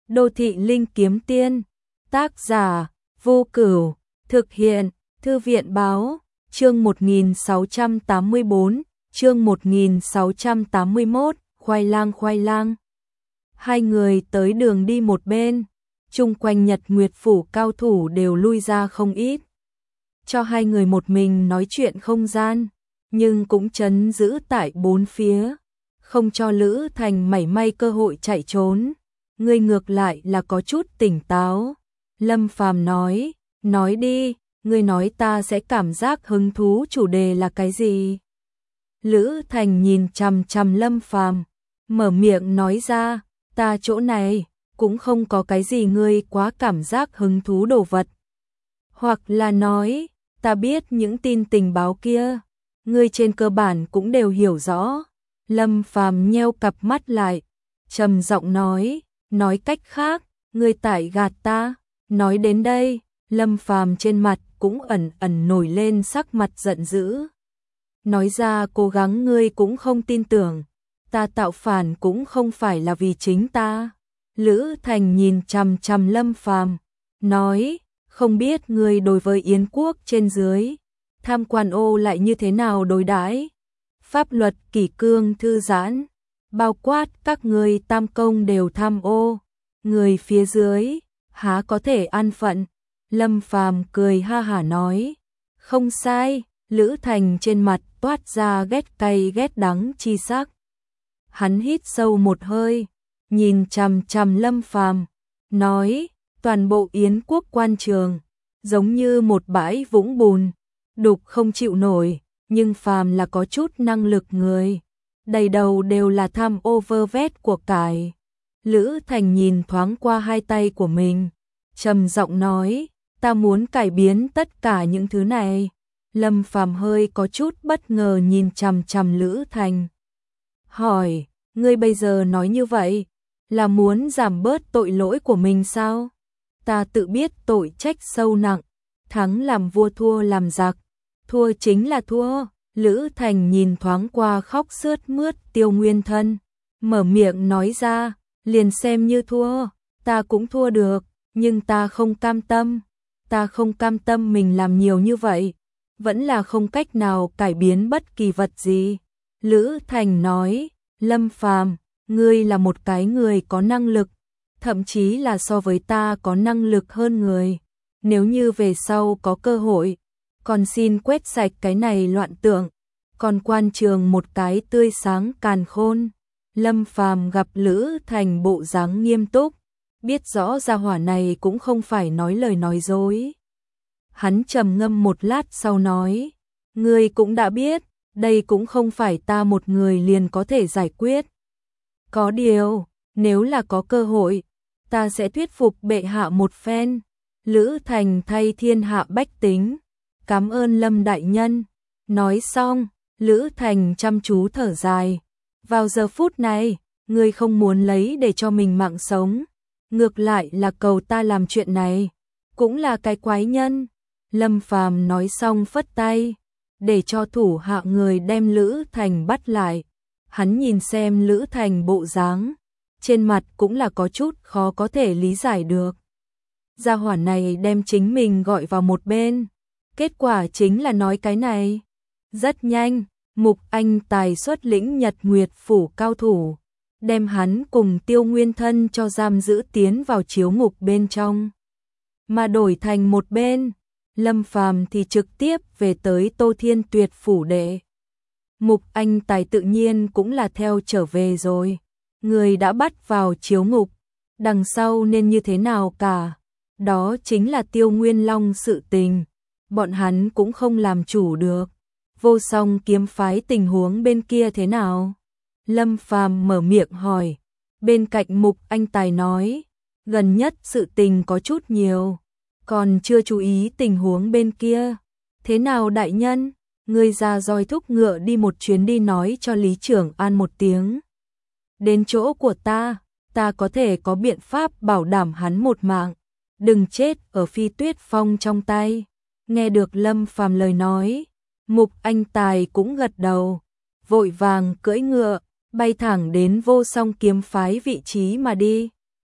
Đô thị linh kiếm tiên, tác giả, Vô Cửu, thực hiện, Thư viện báo, chương 1684, chương 1681, khoai lang. Hai người tới đường đi một bên, chung quanh Nhật Nguyệt Phủ cao thủ đều lui ra không ít. Cho hai người một mình nói chuyện không gian, nhưng cũng trấn giữ tại bốn phía, không cho Lữ Thành mảy may cơ hội chạy trốn. Ngươi ngược lại là có chút tỉnh táo. Lâm Phàm nói đi, ngươi nói ta sẽ cảm giác hứng thú, chủ đề là cái gì? Lữ Thành nhìn chằm chằm Lâm Phàm, mở miệng nói ra, ta chỗ này cũng không có cái gì ngươi quá cảm giác hứng thú đồ vật. Hoặc là nói, ta biết những tin tình báo kia, ngươi trên cơ bản cũng đều hiểu rõ. Lâm Phàm nheo cặp mắt lại, trầm giọng nói cách khác, ngươi tại gạt ta. Nói đến đây, Lâm Phàm trên mặt cũng ẩn ẩn nổi lên sắc mặt giận dữ. Nói ra cố gắng ngươi cũng không tin tưởng, ta tạo phản cũng không phải là vì chính ta. Lữ Thành nhìn chằm chằm Lâm Phàm, nói, không biết ngươi đối với Yến quốc trên dưới, tham quan ô lại như thế nào đối đãi? Pháp luật kỷ cương thư giãn, bao quát các ngươi tam công đều tham ô, người phía dưới há có thể an phận? Lâm Phàm cười ha hả nói, không sai. Lữ Thành trên mặt toát ra ghét cay ghét đắng chi sắc. Hắn hít sâu một hơi, nhìn chằm chằm Lâm Phàm, nói, toàn bộ Yến quốc quan trường giống như một bãi vũng bùn, đục không chịu nổi, nhưng phàm là có chút năng lực người, đầy đầu đều là tham ô vơ vét của cải. Lữ Thành nhìn thoáng qua hai tay của mình, trầm giọng nói, ta muốn cải biến tất cả những thứ này. Lâm Phàm hơi có chút bất ngờ nhìn chằm chằm Lữ Thành, hỏi, ngươi bây giờ nói như vậy, là muốn giảm bớt tội lỗi của mình sao? Ta tự biết tội trách sâu nặng, thắng làm vua thua làm giặc, thua chính là thua. Lữ Thành nhìn thoáng qua khóc sướt mướt Tiêu Nguyên Thân, mở miệng nói ra, liền xem như thua, ta cũng thua được, nhưng ta không cam tâm. Ta không cam tâm mình làm nhiều như vậy, vẫn là không cách nào cải biến bất kỳ vật gì. Lữ Thành nói, Lâm Phàm, ngươi là một cái người có năng lực, thậm chí là so với ta có năng lực hơn người. Nếu như về sau có cơ hội, còn xin quét sạch cái này loạn tượng, còn quan trường một cái tươi sáng càn khôn. Lâm Phàm gặp Lữ Thành bộ dáng nghiêm túc, biết rõ gia hỏa này cũng không phải nói lời nói dối. Hắn trầm ngâm một lát sau nói, ngươi cũng đã biết, đây cũng không phải ta một người liền có thể giải quyết. Có điều, nếu là có cơ hội, ta sẽ thuyết phục bệ hạ một phen. Lữ Thành thay thiên hạ bách tính, cảm ơn Lâm đại nhân. Nói xong, Lữ Thành chăm chú thở dài. Vào giờ phút này, ngươi không muốn lấy để cho mình mạng sống, ngược lại là cầu ta làm chuyện này, cũng là cái quái nhân. Lâm Phàm nói xong phất tay, để cho thủ hạ người đem Lữ Thành bắt lại. Hắn nhìn xem Lữ Thành bộ dáng, trên mặt cũng là có chút khó có thể lý giải được. Gia hỏa này đem chính mình gọi vào một bên, kết quả chính là nói cái này. Rất nhanh, Mục Anh Tài xuất lĩnh Nhật Nguyệt Phủ cao thủ, đem hắn cùng Tiêu Nguyên Thân cho giam giữ tiến vào chiếu ngục bên trong. Mà đổi thành một bên, Lâm Phàm thì trực tiếp về tới Tô Thiên Tuyệt phủ đệ. Mục Anh Tài tự nhiên cũng là theo trở về rồi. Người đã bắt vào chiếu ngục, đằng sau nên như thế nào cả. Đó chính là Tiêu Nguyên Long sự tình, bọn hắn cũng không làm chủ được. Vô Song kiếm phái tình huống bên kia thế nào? Lâm Phàm mở miệng hỏi. Bên cạnh Mục Anh Tài nói, gần nhất sự tình có chút nhiều, còn chưa chú ý tình huống bên kia. Thế nào đại nhân? Ngươi ra roi thúc ngựa đi một chuyến đi nói cho Lý Trưởng An một tiếng. Đến chỗ của ta có thể có biện pháp bảo đảm hắn một mạng, đừng chết ở Phi Tuyết Phong trong tay. Nghe được Lâm Phàm lời nói, Mục Anh Tài cũng gật đầu, vội vàng cưỡi ngựa, bay thẳng đến Vô Song kiếm phái vị trí mà đi.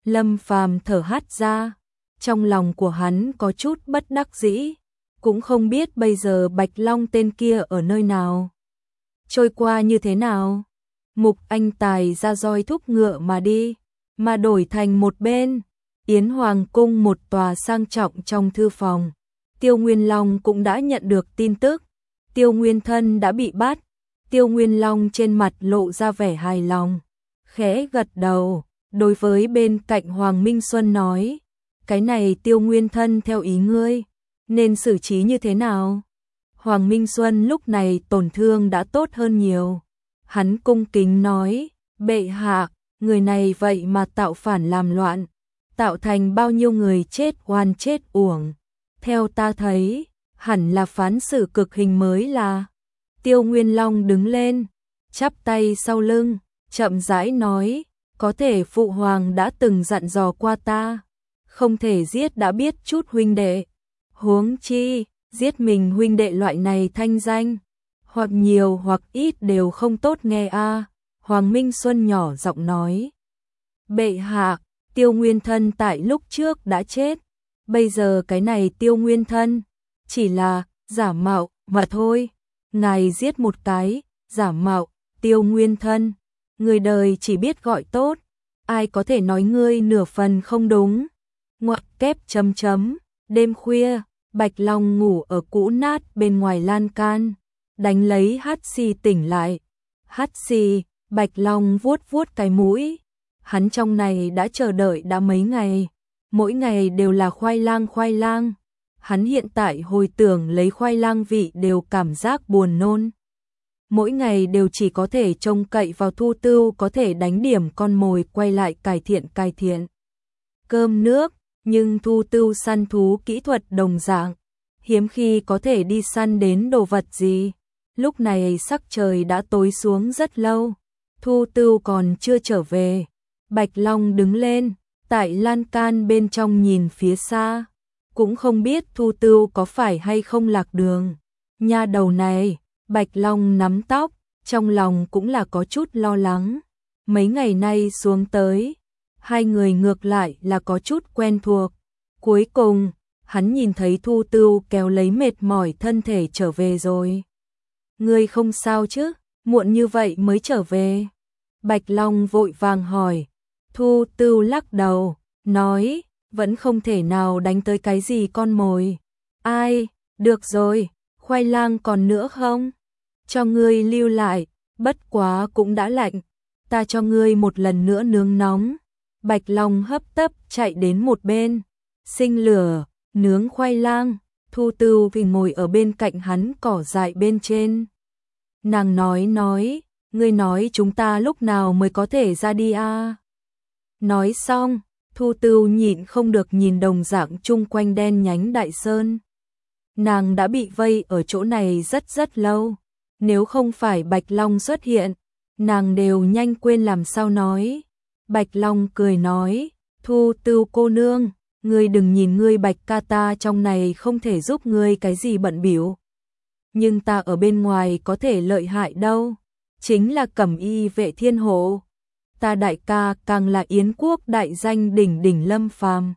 Lâm Phàm thở hắt ra, trong lòng của hắn có chút bất đắc dĩ, cũng không biết bây giờ Bạch Long tên kia ở nơi nào, trôi qua như thế nào. Mục Anh Tài ra roi thúc ngựa mà đi, mà đổi thành một bên, Yến Hoàng cung một tòa sang trọng trong thư phòng. Tiêu Nguyên Long cũng đã nhận được tin tức, Tiêu Nguyên Thân đã bị bắt. Tiêu Nguyên Long trên mặt lộ ra vẻ hài lòng, khẽ gật đầu, đối với bên cạnh Hoàng Minh Xuân nói, cái này Tiêu Nguyên Thân theo ý ngươi, nên xử trí như thế nào? Hoàng Minh Xuân lúc này tổn thương đã tốt hơn nhiều. Hắn cung kính nói, bệ hạ, người này vậy mà tạo phản làm loạn, tạo thành bao nhiêu người chết oan chết uổng. Theo ta thấy, hẳn là phán xử cực hình mới là. Tiêu Nguyên Long đứng lên, chắp tay sau lưng, chậm rãi nói, có thể phụ hoàng đã từng dặn dò qua ta, không thể giết đã biết chút huynh đệ. Huống chi, giết mình huynh đệ loại này thanh danh, hoặc nhiều hoặc ít đều không tốt nghe a. Hoàng Minh Xuân nhỏ giọng nói, bệ hạ, Tiêu Nguyên Thân tại lúc trước đã chết, bây giờ cái này Tiêu Nguyên Thân chỉ là giả mạo mà thôi. Ngài giết một cái giả mạo Tiêu Nguyên Thân, người đời chỉ biết gọi tốt, ai có thể nói ngươi nửa phần không đúng. Ngoặc kép chấm chấm. Đêm khuya, Bạch Long ngủ ở cũ nát bên ngoài lan can, đánh lấy hắt xì tỉnh lại. Hắt xì, Bạch Long vuốt vuốt cái mũi, hắn trong này đã chờ đợi đã mấy ngày, mỗi ngày đều là khoai lang. Hắn hiện tại hồi tưởng lấy khoai lang vị đều cảm giác buồn nôn. Mỗi ngày đều chỉ có thể trông cậy vào Thu Tưu có thể đánh điểm con mồi quay lại cải thiện. Cơm nước, nhưng Thu Tưu săn thú kỹ thuật đồng dạng, hiếm khi có thể đi săn đến đồ vật gì. Lúc này sắc trời đã tối xuống rất lâu, Thu Tưu còn chưa trở về. Bạch Long đứng lên, tại lan can bên trong nhìn phía xa, cũng không biết Thu Tưu có phải hay không lạc đường. Nha đầu này, Bạch Long nắm tóc, trong lòng cũng là có chút lo lắng. Mấy ngày nay xuống tới, hai người ngược lại là có chút quen thuộc. Cuối cùng, hắn nhìn thấy Thu Tưu kéo lấy mệt mỏi thân thể trở về rồi. Ngươi không sao chứ, muộn như vậy mới trở về. Bạch Long vội vàng hỏi. Thu Tưu lắc đầu, nói, vẫn không thể nào đánh tới cái gì con mồi. Ai, được rồi, khoai lang còn nữa không? Cho ngươi lưu lại, bất quá cũng đã lạnh, ta cho ngươi một lần nữa nướng nóng. Bạch Long hấp tấp chạy đến một bên, sinh lửa, nướng khoai lang. Thu Tưu vì ngồi ở bên cạnh hắn cỏ dại bên trên. Nàng nói, ngươi nói chúng ta lúc nào mới có thể ra đi a? Nói xong, Thu Tưu nhịn không được nhìn đồng dạng chung quanh đen nhánh đại sơn. Nàng đã bị vây ở chỗ này rất lâu, nếu không phải Bạch Long xuất hiện, nàng đều nhanh quên làm sao nói. Bạch Long cười nói, Thu Tưu cô nương, ngươi đừng nhìn ngươi Bạch ca ta trong này không thể giúp ngươi cái gì bận bịu, nhưng ta ở bên ngoài có thể lợi hại đâu, chính là Cẩm Y vệ thiên hộ. Ta đại ca càng là Yến quốc đại danh đỉnh đỉnh Lâm Phàm.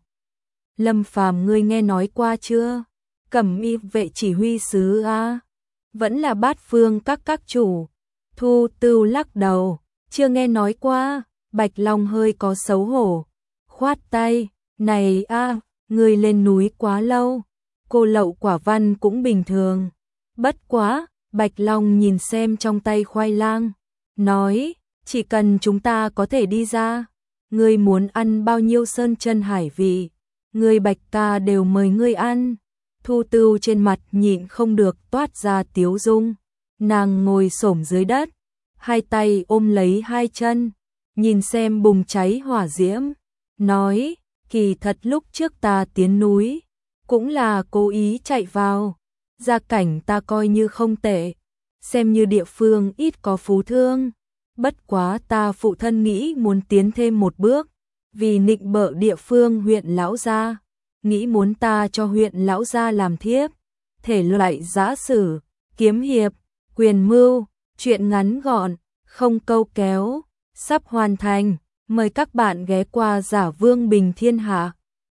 Lâm Phàm ngươi nghe nói qua chưa? Cẩm Y vệ chỉ huy sứ a, vẫn là Bát Phương các chủ. Thu Tưu lắc đầu, chưa nghe nói qua. Bạch Long hơi có xấu hổ, khoát tay, này a, ngươi lên núi quá lâu, cô lậu quả văn cũng bình thường. Bất quá, Bạch Long nhìn xem trong tay khoai lang, nói, chỉ cần chúng ta có thể đi ra, ngươi muốn ăn bao nhiêu sơn chân hải vị, ngươi Bạch ca đều mời ngươi ăn. Thu Tưu trên mặt nhịn không được toát ra tiếu dung, nàng ngồi xổm dưới đất, hai tay ôm lấy hai chân, nhìn xem bùng cháy hỏa diễm, nói, kỳ thật lúc trước ta tiến núi, cũng là cố ý chạy vào, gia cảnh ta coi như không tệ, xem như địa phương ít có phú thương, bất quá ta phụ thân nghĩ muốn tiến thêm một bước, vì nịnh bợ địa phương huyện lão gia, nghĩ muốn ta cho huyện lão gia làm thiếp, thể loại giã sử, kiếm hiệp, quyền mưu, chuyện ngắn gọn, không câu kéo, sắp hoàn thành. Mời các bạn ghé qua Giả Vương Bình Thiên Hạ.